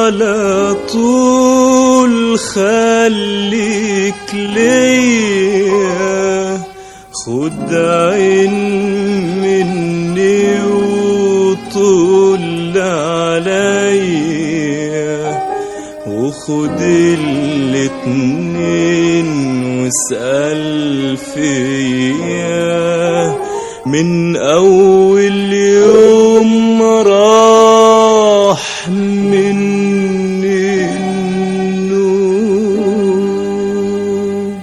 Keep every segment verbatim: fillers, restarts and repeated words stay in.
على طول خليك ليا، خد عين مني وطول عليا، وخد الاتنين واسأل فيا، من أول يوم راح مني النوم.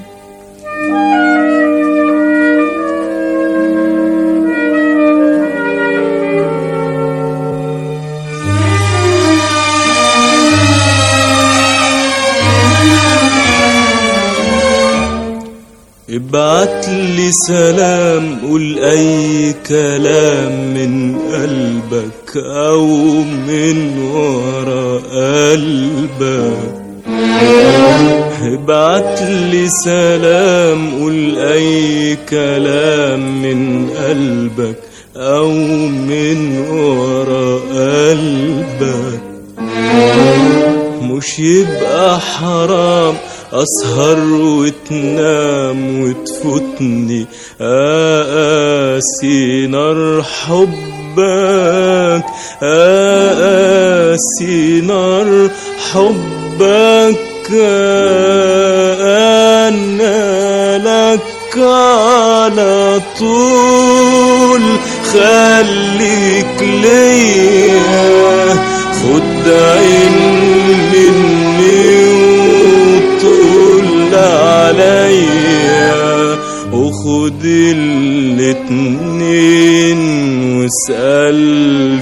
ابعت لي سلام، قول اي كلام من قلبك او من ورا قلبك. ابعت لي سلام، قول اي كلام من قلبك او من ورا قلبك. مش يبقى حرام أسهر وتنام وتفوتني أقاسي نار حبك، أقاسي نار حبك. أنا لك على طول خليك ليا، خد عين مني وطول عليا، وخد الاتنين واسأل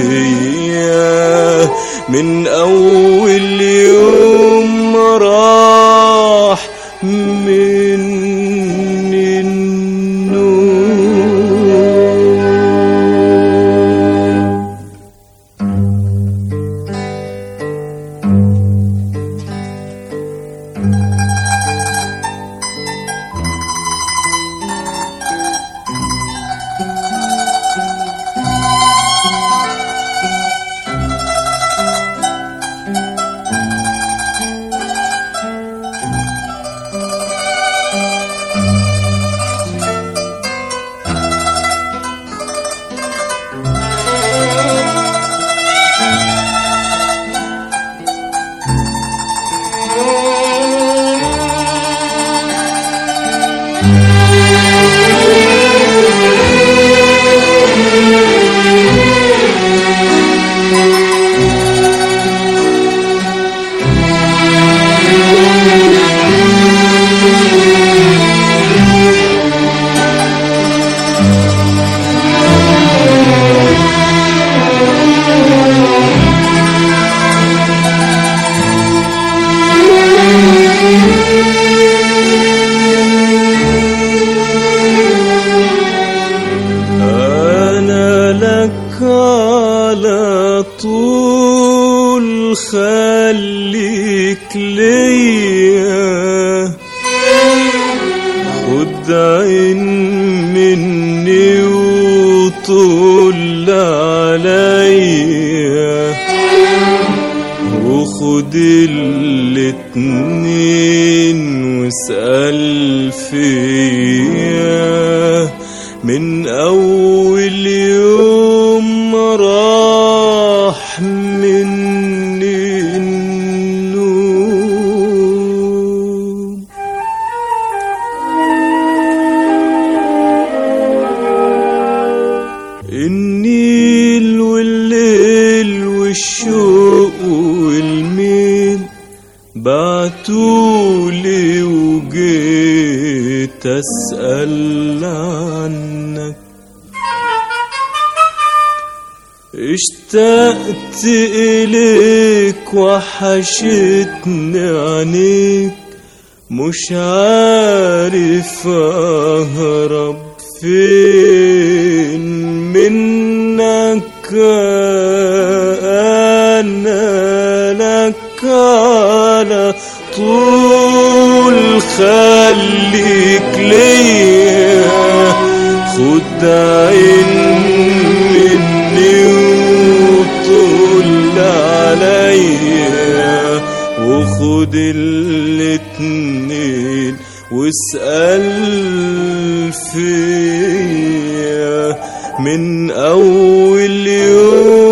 فيا، من أول يوم راح مني النوم. على طول خليك ليا، خد عين مني وطول عليا، وخد الاتنين واسأل فيا، من أول يوم راح مني النوم. النيل والليل والشوق والميل بعتولي وجيت أسأل عنك، اشتقت إليك وحشتني عينيك، مش عارف أهرب فين منك. أنا لك على طول خليك ليا، خد عين مني وطول عليا، خد الاتنين واسأل فيا من أول يوم